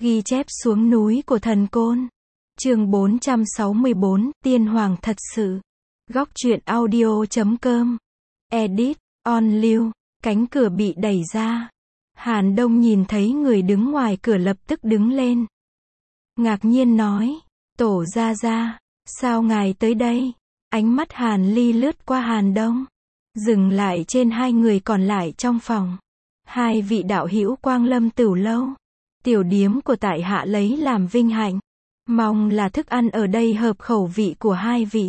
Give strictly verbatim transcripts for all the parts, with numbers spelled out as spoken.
Ghi chép xuống núi của thần côn. Chương bốn trăm sáu mươi bốn, Tiên Hoàng thật sự. Góc truyện audio chấm com. Edit, on lưu. Cánh cửa bị đẩy ra. Hàn Đông nhìn thấy người đứng ngoài cửa lập tức đứng lên. Ngạc nhiên nói, Tổ gia gia, sao ngài tới đây? Ánh mắt Hàn Ly lướt qua Hàn Đông, dừng lại trên hai người còn lại trong phòng. Hai vị đạo hữu Quang Lâm Tửu Lâu, tiểu điếm của tại hạ lấy làm vinh hạnh. Mong là thức ăn ở đây hợp khẩu vị của hai vị.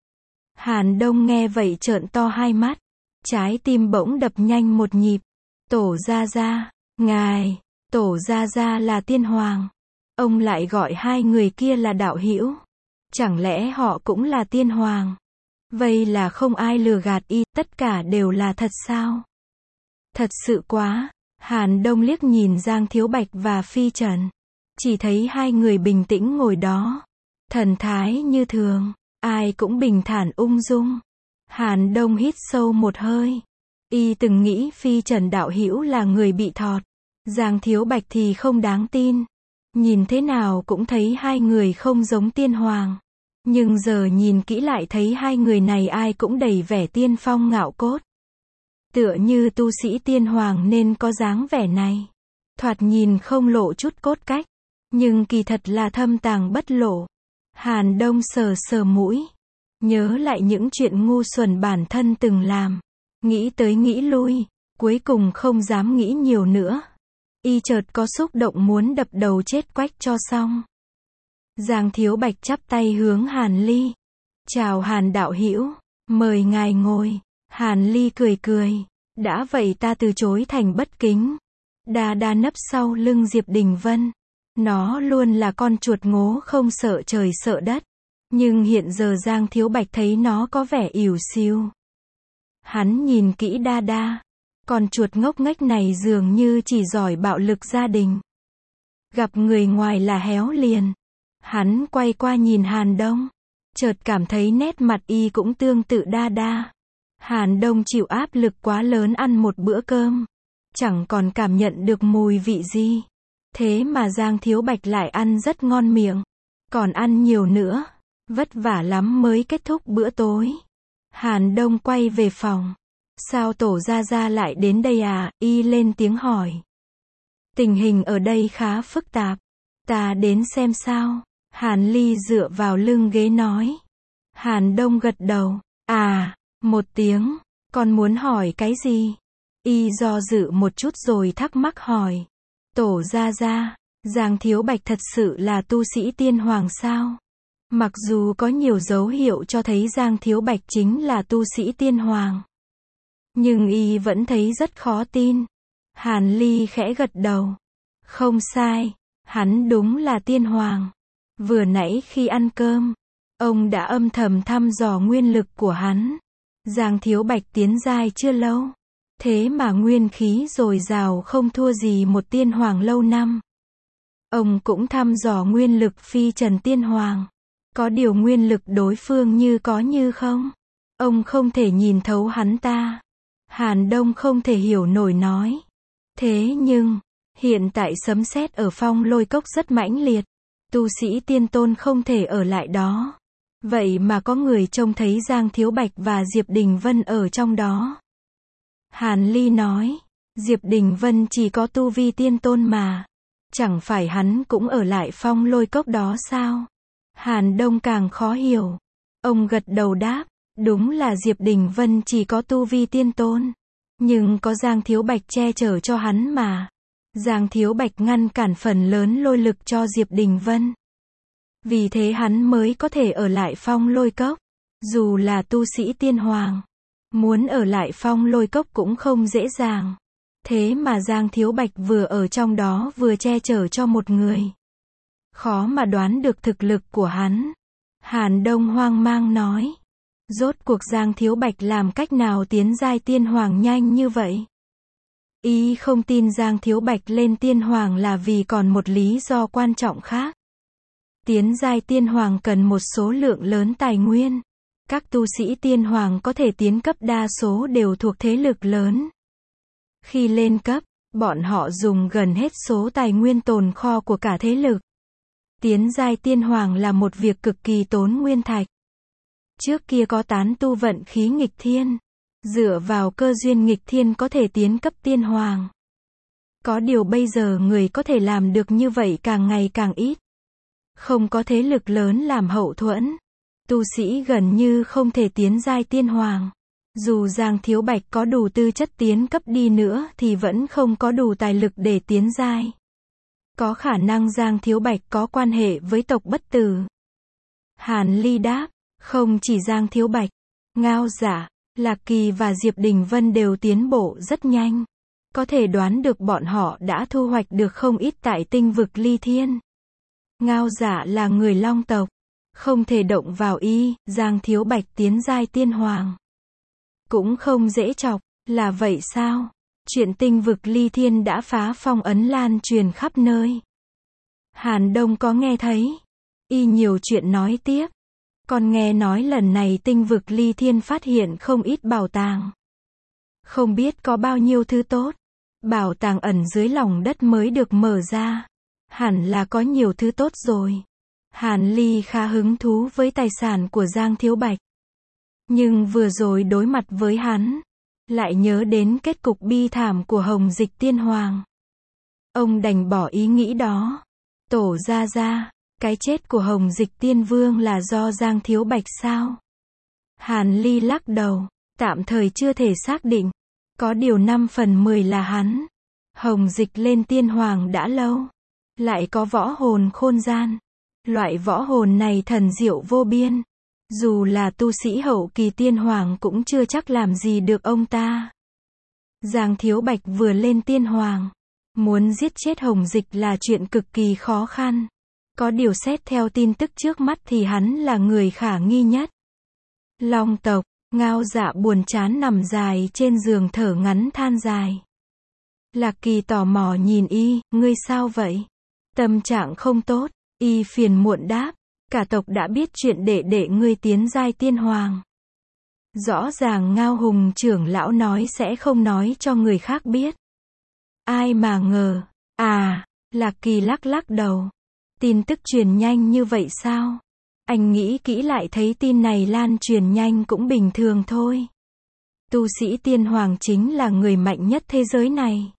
Hàn Đông nghe vậy trợn to hai mắt, trái tim bỗng đập nhanh một nhịp. Tổ gia gia, ngài, Tổ gia gia là tiên hoàng. Ông lại gọi hai người kia là đạo hữu. Chẳng lẽ họ cũng là tiên hoàng? Vậy là không ai lừa gạt y, tất cả đều là thật sao? Thật sự quá. Hàn Đông liếc nhìn Giang Thiếu Bạch và Phi Trần. Chỉ thấy hai người bình tĩnh ngồi đó. Thần thái như thường, ai cũng bình thản ung dung. Hàn Đông hít sâu một hơi. Y từng nghĩ Phi Trần đạo hữu là người bị thọt. Giang Thiếu Bạch thì không đáng tin. Nhìn thế nào cũng thấy hai người không giống tiên hoàng. Nhưng giờ nhìn kỹ lại thấy hai người này ai cũng đầy vẻ tiên phong ngạo cốt. Tựa như tu sĩ tiên hoàng nên có dáng vẻ này. Thoạt nhìn không lộ chút cốt cách. Nhưng kỳ thật là thâm tàng bất lộ. Hàn Đông sờ sờ mũi. Nhớ lại những chuyện ngu xuẩn bản thân từng làm. Nghĩ tới nghĩ lui. Cuối cùng không dám nghĩ nhiều nữa. Y chợt có xúc động muốn đập đầu chết quách cho xong. Giang Thiếu Bạch chắp tay hướng Hàn Ly. Chào Hàn đạo hữu, mời ngài ngồi. Hàn Ly cười cười. Đã vậy ta từ chối thành bất kính. Đa đa nấp sau lưng Diệp Đình Vân. Nó luôn là con chuột ngố không sợ trời sợ đất. Nhưng hiện giờ Giang Thiếu Bạch thấy nó có vẻ ỉu xìu. Hắn nhìn kỹ đa đa. Con chuột ngốc nghếch này dường như chỉ giỏi bạo lực gia đình. Gặp người ngoài là héo liền. Hắn quay qua nhìn Hàn Đông. Chợt cảm thấy nét mặt y cũng tương tự đa đa. Hàn Đông chịu áp lực quá lớn ăn một bữa cơm. Chẳng còn cảm nhận được mùi vị gì. Thế mà Giang Thiếu Bạch lại ăn rất ngon miệng. Còn ăn nhiều nữa. Vất vả lắm mới kết thúc bữa tối. Hàn Đông quay về phòng. Sao Tổ gia gia lại đến đây à? Y lên tiếng hỏi. Tình hình ở đây khá phức tạp. Ta đến xem sao. Hàn Ly dựa vào lưng ghế nói. Hàn Đông gật đầu. À, một tiếng. Con muốn hỏi cái gì? Y do dự một chút rồi thắc mắc hỏi. Tổ gia gia, Giang Thiếu Bạch thật sự là tu sĩ tiên hoàng sao? Mặc dù có nhiều dấu hiệu cho thấy Giang Thiếu Bạch chính là tu sĩ tiên hoàng. Nhưng y vẫn thấy rất khó tin. Hàn Ly khẽ gật đầu. Không sai, hắn đúng là tiên hoàng. Vừa nãy khi ăn cơm, ông đã âm thầm thăm dò nguyên lực của hắn. Giang Thiếu Bạch tiến giai chưa lâu. Thế mà nguyên khí dồi dào không thua gì một tiên hoàng lâu năm. Ông cũng thăm dò nguyên lực Phi Trần tiên hoàng. Có điều nguyên lực đối phương như có như không. Ông không thể nhìn thấu hắn ta. Hàn Đông không thể hiểu nổi nói. Thế nhưng, hiện tại sấm sét ở Phong Lôi Cốc rất mãnh liệt. Tu sĩ tiên tôn không thể ở lại đó. Vậy mà có người trông thấy Giang Thiếu Bạch và Diệp Đình Vân ở trong đó. Hàn Ly nói, Diệp Đình Vân chỉ có tu vi tiên tôn mà. Chẳng phải hắn cũng ở lại Phong Lôi Cốc đó sao? Hàn Đông càng khó hiểu. Ông gật đầu đáp, đúng là Diệp Đình Vân chỉ có tu vi tiên tôn. Nhưng có Giang Thiếu Bạch che chở cho hắn mà. Giang Thiếu Bạch ngăn cản phần lớn lôi lực cho Diệp Đình Vân. Vì thế hắn mới có thể ở lại Phong Lôi Cốc. Dù là tu sĩ tiên hoàng, muốn ở lại Phong Lôi Cốc cũng không dễ dàng. Thế mà Giang Thiếu Bạch vừa ở trong đó vừa che chở cho một người. Khó mà đoán được thực lực của hắn. Hàn Đông hoang mang nói. Rốt cuộc Giang Thiếu Bạch làm cách nào tiến giai tiên hoàng nhanh như vậy? Y không tin Giang Thiếu Bạch lên tiên hoàng là vì còn một lý do quan trọng khác. Tiến giai tiên hoàng cần một số lượng lớn tài nguyên. Các tu sĩ tiên hoàng có thể tiến cấp đa số đều thuộc thế lực lớn. Khi lên cấp, Bọn họ dùng gần hết số tài nguyên tồn kho của cả thế lực. Tiến giai tiên hoàng là một việc cực kỳ tốn nguyên thạch. Trước kia có tán tu vận khí nghịch thiên. Dựa vào cơ duyên nghịch thiên có thể tiến cấp tiên hoàng. Có điều bây giờ người có thể làm được như vậy càng ngày càng ít. Không có thế lực lớn làm hậu thuẫn. Tu sĩ gần như không thể tiến giai tiên hoàng. Dù Giang Thiếu Bạch có đủ tư chất tiến cấp đi nữa thì vẫn không có đủ tài lực để tiến giai. Có khả năng Giang Thiếu Bạch có quan hệ với tộc Bất Tử. Hàn Ly đáp, không chỉ Giang Thiếu Bạch, Ngao Dạ, Lạc Kỳ và Diệp Đình Vân đều tiến bộ rất nhanh. Có thể đoán được bọn họ đã thu hoạch được không ít tại tinh vực Ly Thiên. Ngao Dạ là người Long tộc, không thể động vào y, Giang Thiếu Bạch tiến giai tiên hoàng. Cũng không dễ chọc, là vậy sao? Chuyện tinh vực Ly Thiên đã phá phong ấn lan truyền khắp nơi. Hàn Đông có nghe thấy. Y nhiều chuyện nói tiếp. Còn nghe nói lần này tinh vực Ly Thiên phát hiện không ít bảo tàng. Không biết có bao nhiêu thứ tốt. Bảo tàng ẩn dưới lòng đất mới được mở ra. Hẳn là có nhiều thứ tốt rồi. Hàn Ly khá hứng thú với tài sản của Giang Thiếu Bạch. Nhưng vừa rồi đối mặt với hắn, lại nhớ đến kết cục bi thảm của Hồng Dịch Tiên Hoàng. Ông đành bỏ ý nghĩ đó. Tổ ra ra, cái chết của Hồng Dịch Tiên Vương là do Giang Thiếu Bạch sao? Hàn Ly lắc đầu, tạm thời chưa thể xác định. Có điều năm phần mười là hắn. Hồng Dịch lên tiên hoàng đã lâu. Lại có võ hồn khôn gian. Loại võ hồn này thần diệu vô biên. Dù là tu sĩ hậu kỳ tiên hoàng cũng chưa chắc làm gì được ông ta. Giang Thiếu Bạch vừa lên tiên hoàng. Muốn giết chết Hồng Dịch là chuyện cực kỳ khó khăn. Có điều xét theo tin tức trước mắt thì hắn là người khả nghi nhất. Long tộc, Ngao Dạ buồn chán nằm dài trên giường thở ngắn than dài. Lạc Kỳ tò mò nhìn y, ngươi sao vậy? Tâm trạng không tốt, y phiền muộn đáp. Cả tộc đã biết chuyện đệ đệ ngươi tiến giai tiên hoàng. Rõ ràng Ngao Hùng trưởng lão nói sẽ không nói cho người khác biết. Ai mà ngờ, à, Lạc Kỳ lắc lắc đầu. Tin tức truyền nhanh như vậy sao? Anh nghĩ kỹ lại thấy tin này lan truyền nhanh cũng bình thường thôi. Tu sĩ tiên hoàng chính là người mạnh nhất thế giới này.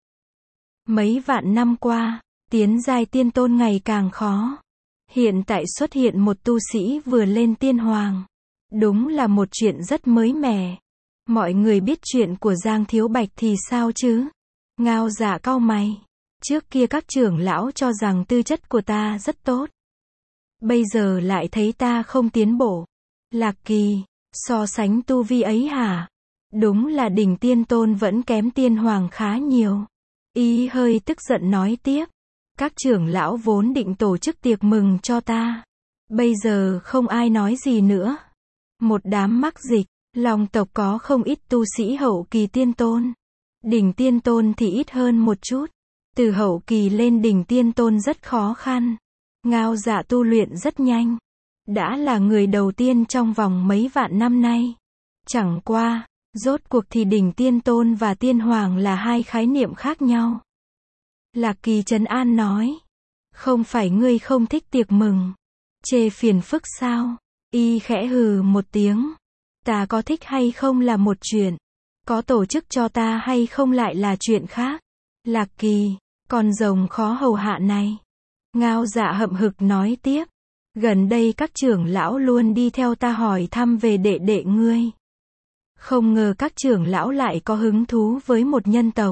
Mấy vạn năm qua, tiến giai tiên tôn ngày càng khó. Hiện tại xuất hiện một tu sĩ vừa lên tiên hoàng. Đúng là một chuyện rất mới mẻ. Mọi người biết chuyện của Giang Thiếu Bạch thì sao chứ? Ngao Dạ cau mày. Trước kia các trưởng lão cho rằng tư chất của ta rất tốt. Bây giờ lại thấy ta không tiến bộ. Lạc Kỳ, so sánh tu vi ấy hả? Đúng là đỉnh tiên tôn vẫn kém tiên hoàng khá nhiều. Y hơi tức giận nói tiếp. Các trưởng lão vốn định tổ chức tiệc mừng cho ta. Bây giờ không ai nói gì nữa. Một đám mắc dịch, Long tộc có không ít tu sĩ hậu kỳ tiên tôn. Đỉnh tiên tôn thì ít hơn một chút. Từ hậu kỳ lên đỉnh tiên tôn rất khó khăn. Ngao Dạ tu luyện rất nhanh. Đã là người đầu tiên trong vòng mấy vạn năm nay. Chẳng qua, rốt cuộc thì đỉnh tiên tôn và tiên hoàng là hai khái niệm khác nhau. Lạc Kỳ trấn an nói. Không phải ngươi không thích tiệc mừng. Chê phiền phức sao? Y khẽ hừ một tiếng. Ta có thích hay không là một chuyện. Có tổ chức cho ta hay không lại là chuyện khác. Lạc Kỳ, con rồng khó hầu hạ này. Ngao Dạ hậm hực nói tiếp. Gần đây các trưởng lão luôn đi theo ta hỏi thăm về đệ đệ ngươi. Không ngờ các trưởng lão lại có hứng thú với một nhân tộc.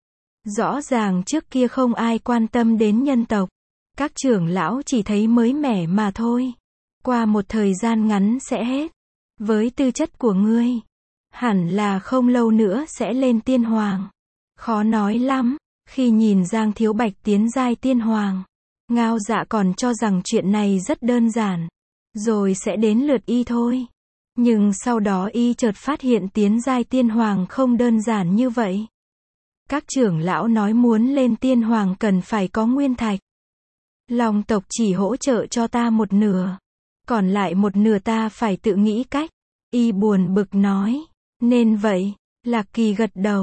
Rõ ràng trước kia không ai quan tâm đến nhân tộc. Các trưởng lão chỉ thấy mới mẻ mà thôi. Qua một thời gian ngắn sẽ hết. Với tư chất của ngươi, hẳn là không lâu nữa sẽ lên tiên hoàng. Khó nói lắm. Khi nhìn Giang Thiếu Bạch tiến giai tiên hoàng, Ngao Dạ còn cho rằng chuyện này rất đơn giản. Rồi sẽ đến lượt y thôi. Nhưng sau đó y chợt phát hiện tiến giai tiên hoàng không đơn giản như vậy. Các trưởng lão nói muốn lên tiên hoàng cần phải có nguyên thạch. Long tộc chỉ hỗ trợ cho ta một nửa. Còn lại một nửa ta phải tự nghĩ cách. Y buồn bực nói. Nên vậy, Lạc Kỳ gật đầu.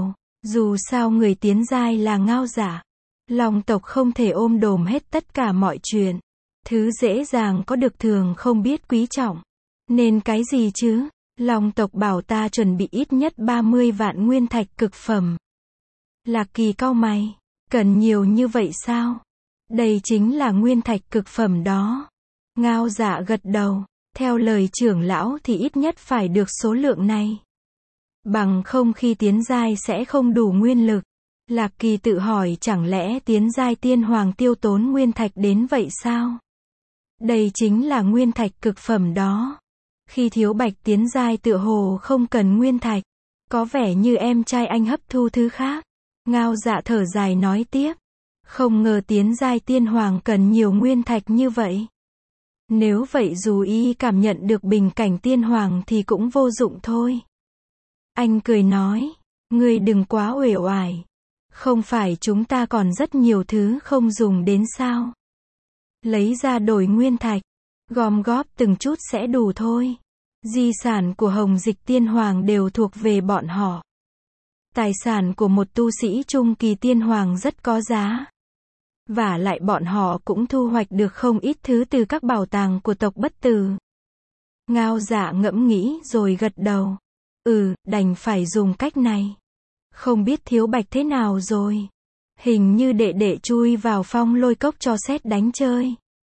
Dù sao người tiến giai là Ngao Dạ. Long tộc không thể ôm đồm hết tất cả mọi chuyện. Thứ dễ dàng có được thường không biết quý trọng. Nên cái gì chứ? Long tộc bảo ta chuẩn bị ít nhất ba mươi vạn nguyên thạch cực phẩm. Lạc Kỳ cau mày. Cần nhiều như vậy sao? Đây chính là nguyên thạch cực phẩm đó. Ngao Dạ gật đầu. Theo lời trưởng lão thì ít nhất phải được số lượng này. Bằng không khi tiến giai sẽ không đủ nguyên lực. Lạc Kỳ tự hỏi chẳng lẽ tiến giai tiên hoàng tiêu tốn nguyên thạch đến vậy sao? Đây chính là nguyên thạch cực phẩm đó. Khi Thiếu Bạch tiến giai tựa hồ không cần nguyên thạch. Có vẻ như em trai anh hấp thu thứ khác. Ngao Dạ thở dài nói tiếp. Không ngờ tiến giai tiên hoàng cần nhiều nguyên thạch như vậy. Nếu vậy dù y cảm nhận được bình cảnh tiên hoàng thì cũng vô dụng thôi. Anh cười nói. Ngươi đừng quá uể oải. Không phải chúng ta còn rất nhiều thứ không dùng đến sao? Lấy ra đổi nguyên thạch. Gom góp từng chút sẽ đủ thôi. Di sản của Hồng Dịch Tiên Hoàng đều thuộc về bọn họ. Tài sản của một tu sĩ trung kỳ tiên hoàng rất có giá. Vả lại bọn họ cũng thu hoạch được không ít thứ từ các bảo tàng của tộc Bất Tử. Ngao Dạ ngẫm nghĩ rồi gật đầu. Ừ, đành phải dùng cách này. Không biết Thiếu Bạch thế nào rồi? Hình như đệ đệ chui vào phong lôi cốc cho sét đánh chơi.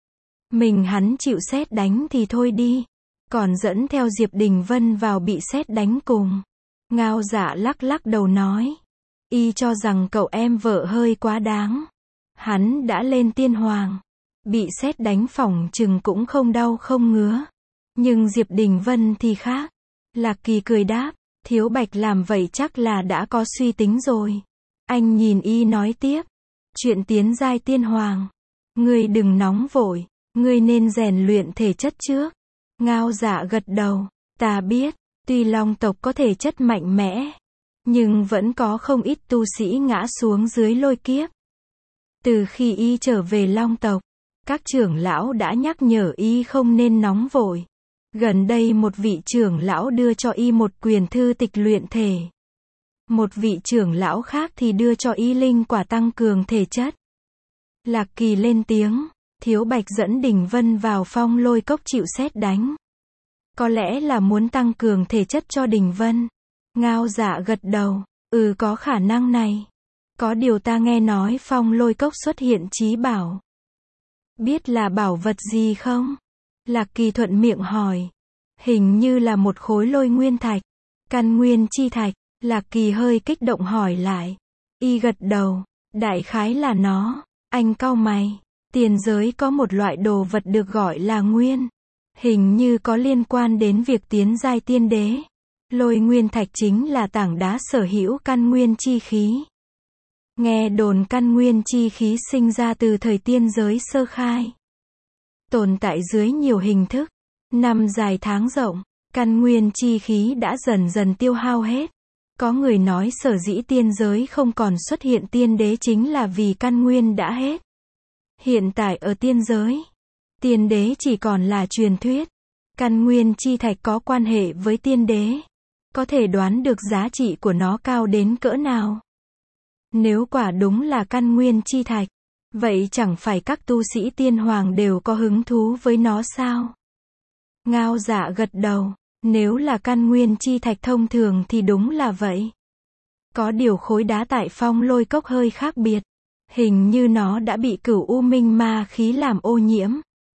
Mình hắn chịu sét đánh thì thôi đi. Còn dẫn theo Diệp Đình Vân vào bị sét đánh cùng. Ngao Dạ lắc lắc đầu nói. Y cho rằng cậu em vợ hơi quá đáng. Hắn đã lên tiên hoàng. Bị sét đánh phỏng chừng cũng không đau không ngứa. Nhưng Diệp Đình Vân thì khác. Lạc Kỳ cười đáp. Thiếu Bạch làm vậy chắc là đã có suy tính rồi. Anh nhìn y nói tiếp. Chuyện tiến giai tiên hoàng. Ngươi đừng nóng vội. Ngươi nên rèn luyện thể chất trước. Ngao Dạ gật đầu. Ta biết. Tuy Long tộc có thể chất mạnh mẽ. Nhưng vẫn có không ít tu sĩ ngã xuống dưới lôi kiếp. Từ khi y trở về Long tộc. Các trưởng lão đã nhắc nhở y không nên nóng vội. Gần đây một vị trưởng lão đưa cho y một quyền thư tịch luyện thể. Một vị trưởng lão khác thì đưa cho y linh quả tăng cường thể chất. Lạc Kỳ lên tiếng. Thiếu Bạch dẫn Đình Vân vào phong lôi cốc chịu sét đánh. Có lẽ là muốn tăng cường thể chất cho Đình Vân. Ngao Dạ gật đầu. Ừ, có khả năng này. Có điều ta nghe nói phong lôi cốc xuất hiện trí bảo. Biết là bảo vật gì không? Lạc Kỳ thuận miệng hỏi. Hình như là một khối lôi nguyên thạch. Căn nguyên chi thạch. Lạc Kỳ hơi kích động hỏi lại. Y gật đầu. Đại khái là nó. Anh cau mày. Tiền giới có một loại đồ vật được gọi là nguyên. Hình như có liên quan đến việc tiến giai tiên đế. Lôi nguyên thạch chính là tảng đá sở hữu căn nguyên chi khí. Nghe đồn căn nguyên chi khí sinh ra từ thời tiên giới sơ khai. Tồn tại dưới nhiều hình thức. Năm dài tháng rộng, căn nguyên chi khí đã dần dần tiêu hao hết. Có người nói sở dĩ tiên giới không còn xuất hiện tiên đế chính là vì căn nguyên đã hết. Hiện tại ở tiên giới, tiên đế chỉ còn là truyền thuyết. Căn nguyên chi thạch có quan hệ với tiên đế. Có thể đoán được giá trị của nó cao đến cỡ nào. Nếu quả đúng là căn nguyên chi thạch, vậy chẳng phải các tu sĩ tiên hoàng đều có hứng thú với nó sao? Ngao Dạ gật đầu. Nếu là căn nguyên chi thạch thông thường thì đúng là vậy. Có điều khối đá tại phong lôi cốc hơi khác biệt. Hình như nó đã bị cửu u minh ma khí làm ô nhiễm.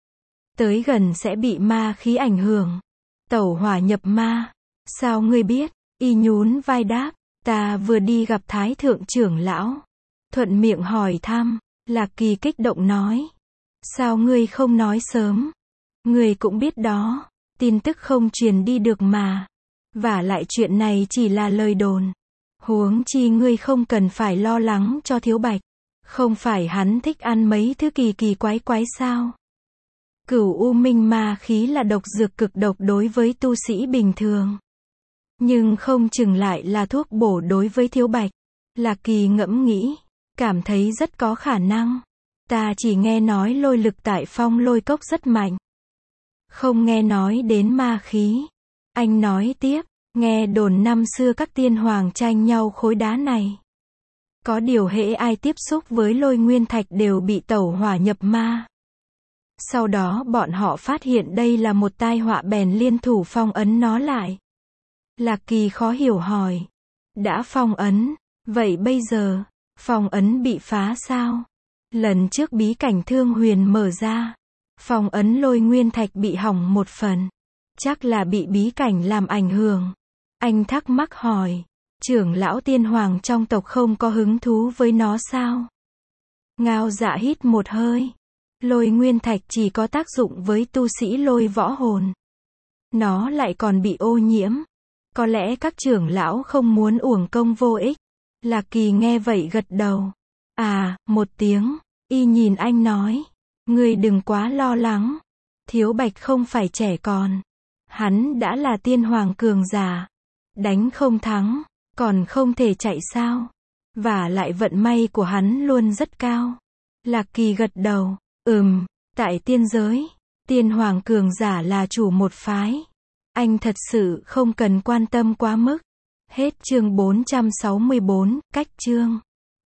Tới gần sẽ bị ma khí ảnh hưởng. Tẩu hỏa nhập ma. Sao ngươi biết? Y nhún vai đáp. Ta vừa đi gặp Thái Thượng trưởng lão. Thuận miệng hỏi thăm. Lạc Kỳ kích động nói. Sao ngươi không nói sớm? Ngươi cũng biết đó. Tin tức không truyền đi được mà. Vả lại chuyện này chỉ là lời đồn. Huống chi ngươi không cần phải lo lắng cho Thiếu Bạch. Không phải hắn thích ăn mấy thứ kỳ kỳ quái quái sao? Cửu u minh ma khí là độc dược cực độc đối với tu sĩ bình thường. Nhưng không chừng lại là thuốc bổ đối với Thiếu Bạch. Lạc Kỳ ngẫm nghĩ. Cảm thấy rất có khả năng. Ta chỉ nghe nói lôi lực tại phong lôi cốc rất mạnh. Không nghe nói đến ma khí. Anh nói tiếp. Nghe đồn năm xưa các tiên hoàng tranh nhau khối đá này. Có điều hễ ai tiếp xúc với lôi nguyên thạch đều bị tẩu hỏa nhập ma. Sau đó bọn họ phát hiện đây là một tai họa bèn liên thủ phong ấn nó lại. Lạc Kỳ khó hiểu hỏi. Đã phong ấn, vậy bây giờ, phong ấn bị phá sao? Lần trước bí cảnh Thương Huyền mở ra, phong ấn lôi nguyên thạch bị hỏng một phần. Chắc là bị bí cảnh làm ảnh hưởng. Anh thắc mắc hỏi, trưởng lão tiên hoàng trong tộc không có hứng thú với nó sao? Ngao Dạ hít một hơi. Lôi nguyên thạch chỉ có tác dụng với tu sĩ lôi võ hồn. Nó lại còn bị ô nhiễm. Có lẽ các trưởng lão không muốn uổng công vô ích. Lạc Kỳ nghe vậy gật đầu. À, một tiếng, y nhìn anh nói. Ngươi đừng quá lo lắng. Thiếu Bạch không phải trẻ con. Hắn đã là tiên hoàng cường giả. Đánh không thắng, còn không thể chạy sao? Và lại vận may của hắn luôn rất cao. Lạc Kỳ gật đầu. Ừm, tại tiên giới, tiên hoàng cường giả là chủ một phái. Anh thật sự không cần quan tâm quá mức. Hết chương bốn trăm sáu mươi bốn, cách chương.